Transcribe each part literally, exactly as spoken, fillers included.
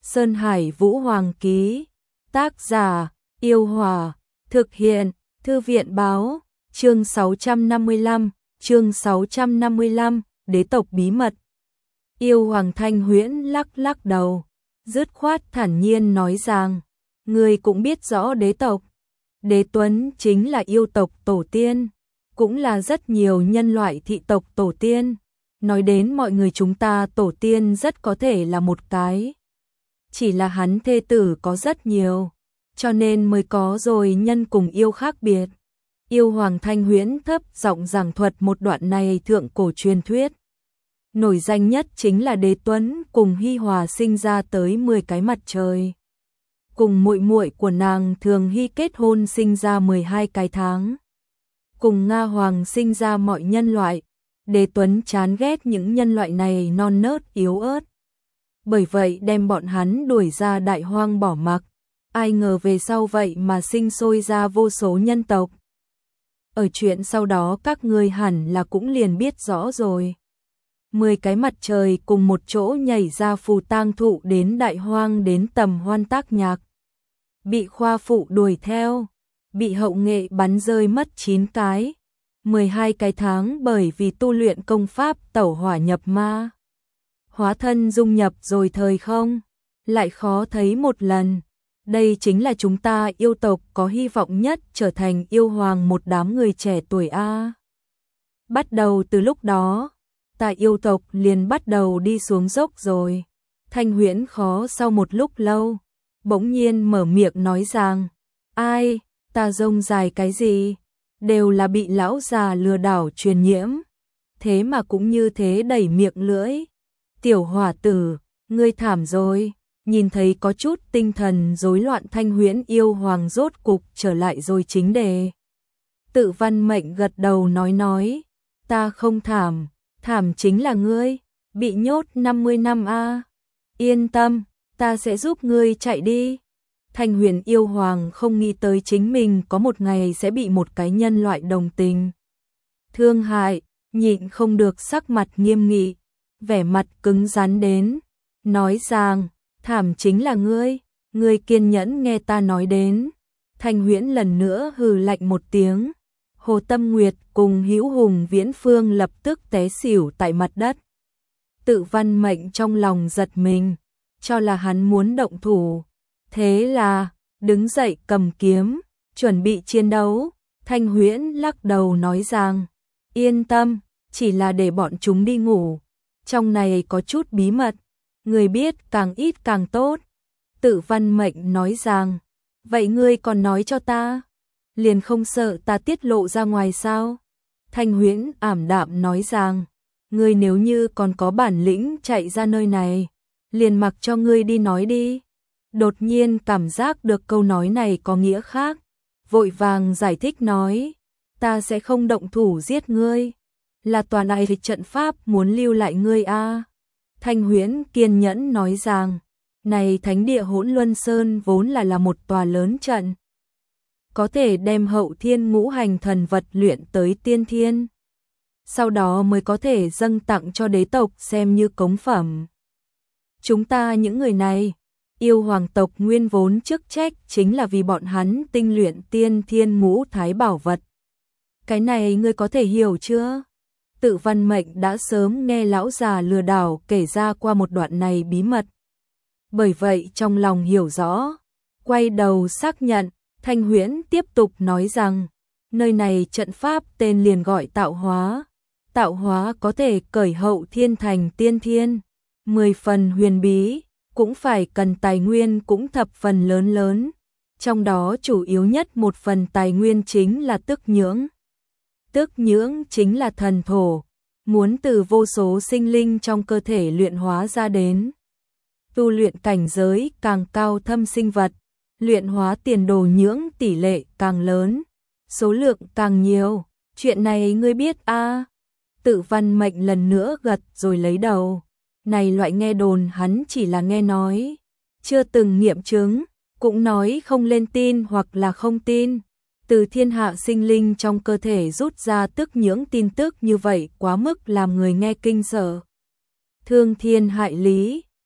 Sơn Hải Vũ Hoàng ký. Tác giả: Yêu Hòa. Thực hiện: Thư viện báo. Chương sáu trăm năm mươi lăm, chương sáu trăm năm mươi lăm, đế tộc bí mật. Yêu Hoàng Thanh Huyễn lắc lắc đầu, dứt khoát thản nhiên nói rằng, người cũng biết rõ đế tộc. Đế Tuấn chính là yêu tộc tổ tiên, cũng là rất nhiều nhân loại thị tộc tổ tiên. Nói đến mọi người chúng ta tổ tiên rất có thể là một cái. Chỉ là hắn thê tử có rất nhiều, cho nên mới có rồi nhân cùng yêu khác biệt. Yêu Hoàng Thanh Huyễn thấp giọng giảng thuật một đoạn này thượng cổ truyền thuyết. Nổi danh nhất chính là Đế Tuấn cùng Hi Hòa sinh ra tới mười cái mặt trời. Cùng muội muội của nàng Thường Hy kết hôn sinh ra mười hai cái tháng. Cùng Nga Hoàng sinh ra mọi nhân loại. Đế Tuấn chán ghét những nhân loại này non nớt yếu ớt. Bởi vậy đem bọn hắn đuổi ra đại hoang bỏ mặc. Ai ngờ về sau vậy mà sinh sôi ra vô số nhân tộc. Ở chuyện sau đó các ngươi hẳn là cũng liền biết rõ rồi. Mười cái mặt trời cùng một chỗ nhảy ra phù tang thụ đến đại hoang đến tầm hoan tác nhạc. Bị khoa phụ đuổi theo, bị hậu nghệ bắn rơi mất chín cái. mười hai cái tháng bởi vì tu luyện công pháp tẩu hỏa nhập ma. Hóa thân dung nhập rồi thời không, lại khó thấy một lần. Đây chính là chúng ta yêu tộc có hy vọng nhất trở thành yêu hoàng một đám người trẻ tuổi A. Bắt đầu từ lúc đó, ta yêu tộc liền bắt đầu đi xuống dốc rồi. Thanh Huyễn khó sau một lúc lâu, bỗng nhiên mở miệng nói rằng, ai, ta rông dài cái gì, đều là bị lão già lừa đảo truyền nhiễm. Thế mà cũng như thế đẩy miệng lưỡi. Tiểu hỏa tử, ngươi thảm rồi. Nhìn thấy có chút tinh thần rối loạn Thanh Huyễn yêu hoàng rốt cục trở lại rồi chính đề. Tự Văn Mệnh gật đầu nói nói, ta không thảm, thảm chính là ngươi, bị nhốt năm mươi năm a. Yên tâm, ta sẽ giúp ngươi chạy đi. Thanh Huyễn yêu hoàng không nghĩ tới chính mình có một ngày sẽ bị một cái nhân loại đồng tình thương hại, nhịn không được sắc mặt nghiêm nghị, vẻ mặt cứng rắn đến, nói rằng, thảm chính là ngươi, ngươi kiên nhẫn nghe ta nói đến. Thanh Huyễn lần nữa hừ lạnh một tiếng. Hồ Tâm Nguyệt cùng Hữu Hùng Viễn Phương lập tức té xỉu tại mặt đất. Tự Văn Mệnh trong lòng giật mình, cho là hắn muốn động thủ. Thế là, đứng dậy cầm kiếm, chuẩn bị chiến đấu. Thanh Huyễn lắc đầu nói rằng, yên tâm, chỉ là để bọn chúng đi ngủ. Trong này có chút bí mật, người biết càng ít càng tốt. Tự Văn Mệnh nói rằng, vậy ngươi còn nói cho ta, liền không sợ ta tiết lộ ra ngoài sao? Thanh Huyễn ảm đạm nói rằng, ngươi nếu như còn có bản lĩnh chạy ra nơi này, liền mặc cho ngươi đi nói đi. Đột nhiên cảm giác được câu nói này có nghĩa khác, vội vàng giải thích nói, ta sẽ không động thủ giết ngươi, là toàn ai trận pháp muốn lưu lại ngươi a. Thanh Huyễn kiên nhẫn nói rằng, này thánh địa Hỗn Luân Sơn vốn là là một tòa lớn trận, có thể đem hậu thiên ngũ hành thần vật luyện tới tiên thiên, sau đó mới có thể dâng tặng cho đế tộc xem như cống phẩm. Chúng ta những người này, yêu hoàng tộc nguyên vốn chức trách chính là vì bọn hắn tinh luyện tiên thiên ngũ thái bảo vật. Cái này ngươi có thể hiểu chưa? Tự Văn Mệnh đã sớm nghe lão già lừa đảo kể ra qua một đoạn này bí mật. Bởi vậy trong lòng hiểu rõ, quay đầu xác nhận. Thanh Huyễn tiếp tục nói rằng, nơi này trận pháp tên liền gọi tạo hóa. Tạo hóa có thể cởi hậu thiên thành tiên thiên, mười phần huyền bí, cũng phải cần tài nguyên cũng thập phần lớn lớn. Trong đó chủ yếu nhất một phần tài nguyên chính là tức nhưỡng. Tức nhưỡng chính là thần thổ, muốn từ vô số sinh linh trong cơ thể luyện hóa ra đến. Tu luyện cảnh giới càng cao thâm sinh vật, luyện hóa tiền đồ nhưỡng tỷ lệ càng lớn, số lượng càng nhiều. Chuyện này ngươi biết a? À? Tự Văn Mệnh lần nữa gật rồi lấy đầu. Này loại nghe đồn hắn chỉ là nghe nói, chưa từng nghiệm chứng, cũng nói không lên tin hoặc là không tin. Từ thiên hạ sinh linh trong cơ thể rút ra tức nhưỡng tin tức như vậy quá mức làm người nghe kinh sợ. Thương thiên hại lý,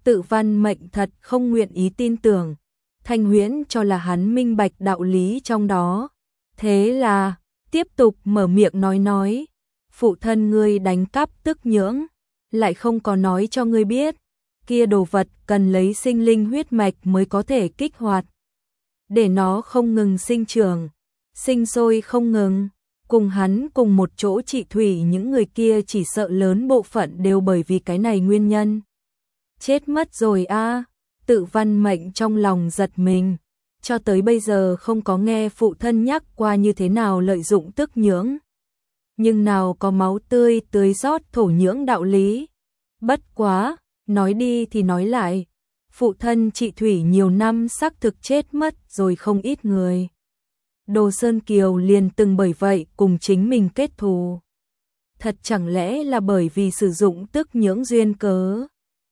Tự Văn Mệnh thật không nguyện ý tin tưởng, Thanh Huyễn cho là hắn minh bạch đạo lý trong đó. Thế là, tiếp tục mở miệng nói nói, phụ thân ngươi đánh cắp tức nhưỡng, lại không có nói cho ngươi biết, kia đồ vật cần lấy sinh linh huyết mạch mới có thể kích hoạt. Để nó không ngừng sinh trưởng, sinh sôi không ngừng, cùng hắn cùng một chỗ trị thủy những người kia chỉ sợ lớn bộ phận đều bởi vì cái này nguyên nhân. Chết mất rồi a. Tự Văn Mệnh trong lòng giật mình, cho tới bây giờ không có nghe phụ thân nhắc qua như thế nào lợi dụng tức nhưỡng. Nhưng nào có máu tươi tưới rót thổ nhưỡng đạo lý. Bất quá, nói đi thì nói lại, phụ thân trị thủy nhiều năm xác thực chết mất rồi không ít người. Đồ Sơn Kiều liền từng bởi vậy cùng chính mình kết thù. Thật chẳng lẽ là bởi vì sử dụng tức nhưỡng duyên cớ?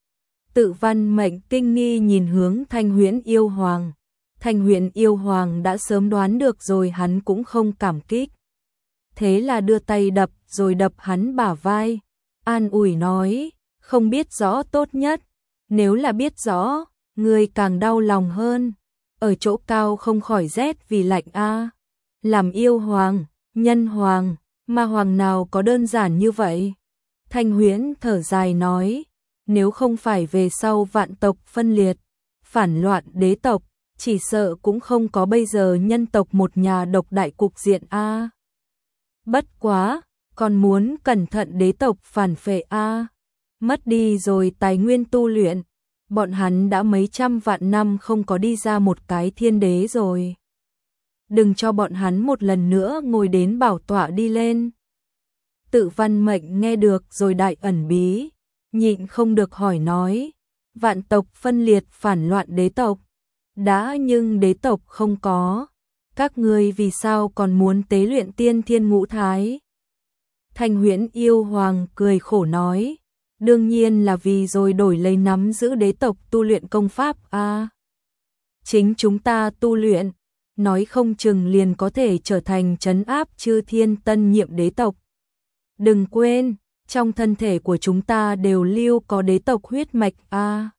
Tự Văn Mệnh kinh nghi nhìn hướng Thanh Huyễn Yêu Hoàng. Thanh Huyễn Yêu Hoàng đã sớm đoán được rồi, hắn cũng không cảm kích. Thế là đưa tay đập rồi đập hắn bả vai, an ủi nói, không biết rõ tốt nhất, nếu là biết rõ, người càng đau lòng hơn. Ở chỗ cao không khỏi rét vì lạnh a. Làm yêu hoàng, nhân hoàng, mà hoàng nào có đơn giản như vậy? Thanh Huyễn thở dài nói, nếu không phải về sau vạn tộc phân liệt, phản loạn đế tộc, chỉ sợ cũng không có bây giờ nhân tộc một nhà độc đại cục diện a. Bất quá, còn muốn cẩn thận đế tộc phản phệ a. Mất đi rồi tài nguyên tu luyện, bọn hắn đã mấy trăm vạn năm không có đi ra một cái thiên đế rồi. Đừng cho bọn hắn một lần nữa ngồi đến bảo tọa đi lên. Tự Văn Mệnh nghe được rồi đại ẩn bí, nhịn không được hỏi nói, vạn tộc phân liệt phản loạn đế tộc, đã nhưng đế tộc không có, các ngươi vì sao còn muốn tế luyện tiên thiên ngũ thái? Thanh Huyễn Yêu Hoàng cười khổ nói, đương nhiên là vì rồi đổi lấy nắm giữ đế tộc tu luyện công pháp a. À, chính chúng ta tu luyện, nói không chừng liền có thể trở thành trấn áp chư thiên tân nhiệm đế tộc. Đừng quên, trong thân thể của chúng ta đều lưu có đế tộc huyết mạch a. À,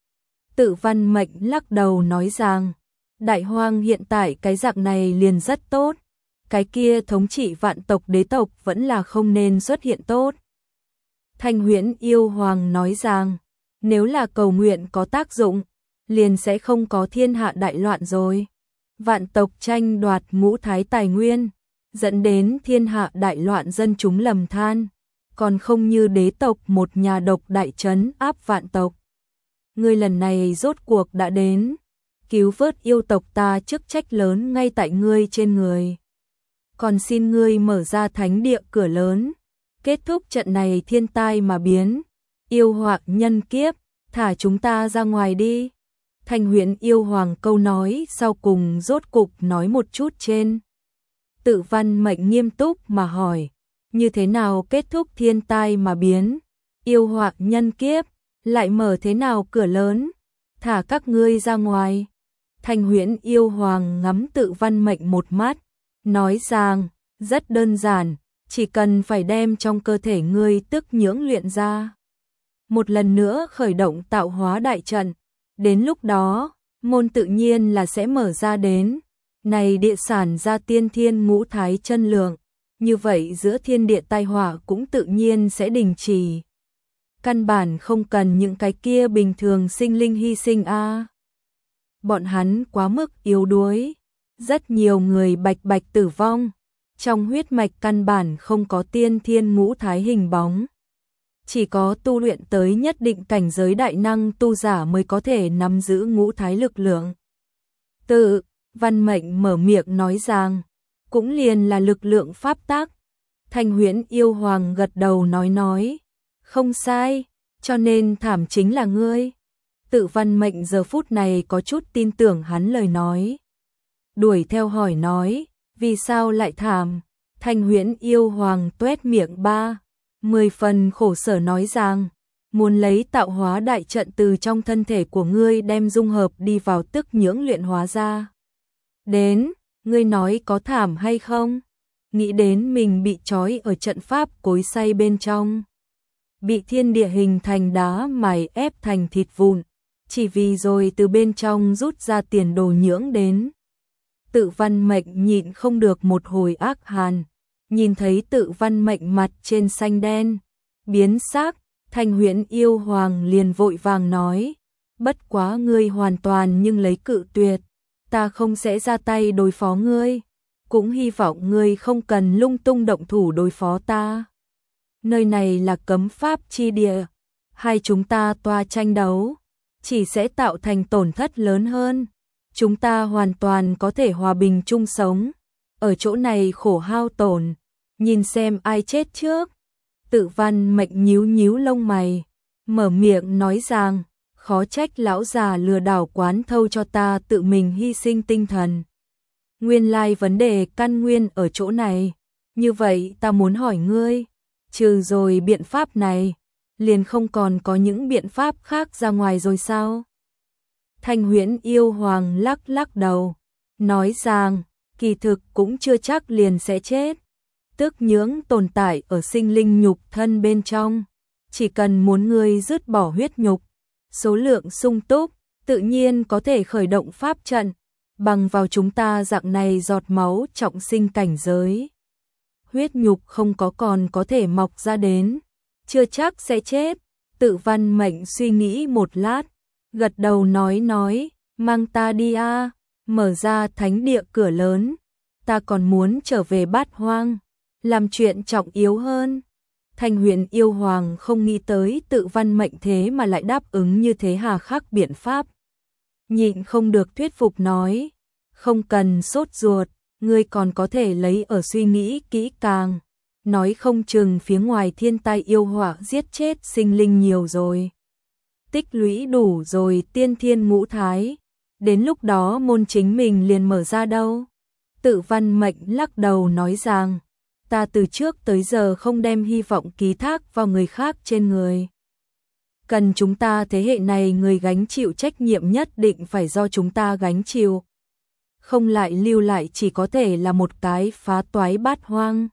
Tự Văn Mệnh lắc đầu nói rằng, Đại Hoang hiện tại cái dạng này liền rất tốt, cái kia thống trị vạn tộc đế tộc vẫn là không nên xuất hiện tốt. Thanh Huyễn Yêu Hoàng nói rằng, nếu là cầu nguyện có tác dụng, liền sẽ không có thiên hạ đại loạn rồi. Vạn tộc tranh đoạt ngũ thái tài nguyên, dẫn đến thiên hạ đại loạn dân chúng lầm than, còn không như đế tộc một nhà độc đại trấn áp vạn tộc. Ngươi lần này rốt cuộc đã đến, cứu vớt yêu tộc ta, chức trách lớn ngay tại ngươi trên người. Còn xin ngươi mở ra thánh địa cửa lớn, kết thúc trận này thiên tai mà biến, yêu họa nhân kiếp, thả chúng ta ra ngoài đi. Thanh Huyễn Yêu Hoàng câu nói sau cùng rốt cục nói một chút trên. Tự Văn Mệnh nghiêm túc mà hỏi, như thế nào kết thúc thiên tai mà biến, yêu họa nhân kiếp, lại mở thế nào cửa lớn, thả các ngươi ra ngoài. Thanh Huyễn Yêu Hoàng ngắm Tự Văn Mệnh một mắt, nói rằng, rất đơn giản, chỉ cần phải đem trong cơ thể ngươi tức nhưỡng luyện ra. Một lần nữa khởi động tạo hóa đại trận, đến lúc đó, môn tự nhiên là sẽ mở ra đến. Này địa sản ra tiên thiên ngũ thái chân lượng, như vậy giữa thiên địa tai họa cũng tự nhiên sẽ đình chỉ. Căn bản không cần những cái kia bình thường sinh linh hy sinh a. À, bọn hắn quá mức yếu đuối, rất nhiều người bạch bạch tử vong, trong huyết mạch căn bản không có tiên thiên ngũ thái hình bóng. Chỉ có tu luyện tới nhất định cảnh giới đại năng tu giả mới có thể nắm giữ ngũ thái lực lượng. Tự Văn Mệnh mở miệng nói rằng, cũng liền là lực lượng pháp tắc. Thanh Huyễn Yêu Hoàng gật đầu nói nói, không sai, cho nên thảm chính là ngươi. Tự Văn Mệnh giờ phút này có chút tin tưởng hắn lời nói. Đuổi theo hỏi nói, vì sao lại thảm? Thanh Huyễn Yêu Hoàng tuét miệng ba, mười phần khổ sở nói rằng, muốn lấy tạo hóa đại trận từ trong thân thể của ngươi đem dung hợp đi vào tức nhưỡng luyện hóa ra. Đến, ngươi nói có thảm hay không? Nghĩ đến mình bị trói ở trận pháp cối xay bên trong. bị thiên địa hình thành đá mài ép thành thịt vụn, chỉ vì rồi từ bên trong rút ra tiền đồ nhưỡng đến. Tự Văn Mệnh nhịn không được một hồi ác hàn, nhìn thấy Tự Văn Mệnh mặt trên xanh đen, biến sắc, Thanh Huyễn Yêu Hoàng liền vội vàng nói, bất quá ngươi hoàn toàn nhưng lấy cự tuyệt, ta không sẽ ra tay đối phó ngươi, cũng hy vọng ngươi không cần lung tung động thủ đối phó ta. Nơi này là cấm pháp chi địa, hai chúng ta toa tranh đấu, chỉ sẽ tạo thành tổn thất lớn hơn. Chúng ta hoàn toàn có thể hòa bình chung sống, ở chỗ này khổ hao tổn, nhìn xem ai chết trước. Tự Văn Mệnh nhíu nhíu lông mày, mở miệng nói rằng, khó trách lão già lừa đảo quán thâu cho ta tự mình hy sinh tinh thần. Nguyên lai vấn đề căn nguyên ở chỗ này, như vậy ta muốn hỏi ngươi, trừ rồi biện pháp này, liền không còn có những biện pháp khác ra ngoài rồi sao? Thanh Huyễn Yêu Hoàng lắc lắc đầu, nói rằng, kỳ thực cũng chưa chắc liền sẽ chết. Tức nhưỡng tồn tại ở sinh linh nhục thân bên trong, chỉ cần muốn ngươi dứt bỏ huyết nhục, số lượng sung túc, tự nhiên có thể khởi động pháp trận, bằng vào chúng ta dạng này giọt máu trọng sinh cảnh giới. Huyết nhục không có còn có thể mọc ra đến, chưa chắc sẽ chết. Tự Văn Mệnh suy nghĩ một lát, gật đầu nói nói, mang ta đi a, mở ra thánh địa cửa lớn, ta còn muốn trở về Bát Hoang, làm chuyện trọng yếu hơn. Thanh Huyễn Yêu Hoàng không nghĩ tới Tự Văn Mệnh thế mà lại đáp ứng như thế hà khắc biện pháp. Nhịn không được thuyết phục nói, không cần sốt ruột, ngươi còn có thể lấy ở suy nghĩ kỹ càng, nói không chừng phía ngoài thiên tai yêu họa giết chết sinh linh nhiều rồi. Tích lũy đủ rồi tiên thiên ngũ thái, đến lúc đó môn chính mình liền mở ra đâu. Tự Văn Mệnh lắc đầu nói rằng, ta từ trước tới giờ không đem hy vọng ký thác vào người khác trên người. Cần chúng ta thế hệ này người gánh chịu trách nhiệm nhất định phải do chúng ta gánh chịu. Không lại lưu lại chỉ có thể là một cái phá toái Bát Hoang.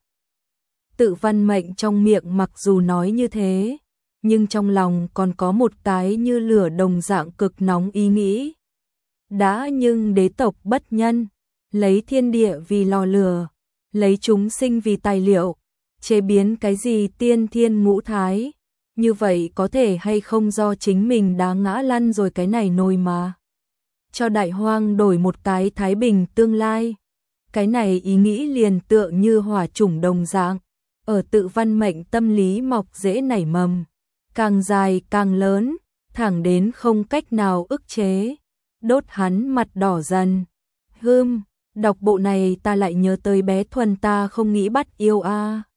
Tự Văn Mệnh trong miệng mặc dù nói như thế, nhưng trong lòng còn có một cái như lửa đồng dạng cực nóng ý nghĩ. Đã nhưng đế tộc bất nhân, lấy thiên địa vì lò lửa, lấy chúng sinh vì tài liệu, chế biến cái gì tiên thiên ngũ thái, như vậy có thể hay không do chính mình đá ngã lăn rồi cái này nồi mà. Cho đại hoang đổi một cái thái bình tương lai. Cái này ý nghĩ liền tựa như hỏa chủng đồng dạng, ở Tự Văn Mệnh tâm lý mọc rễ nảy mầm, càng dài càng lớn, thẳng đến không cách nào ức chế, đốt hắn mặt đỏ dần. Hưm, đọc bộ này ta lại nhớ tới bé Thuần ta không nghĩ bắt yêu a.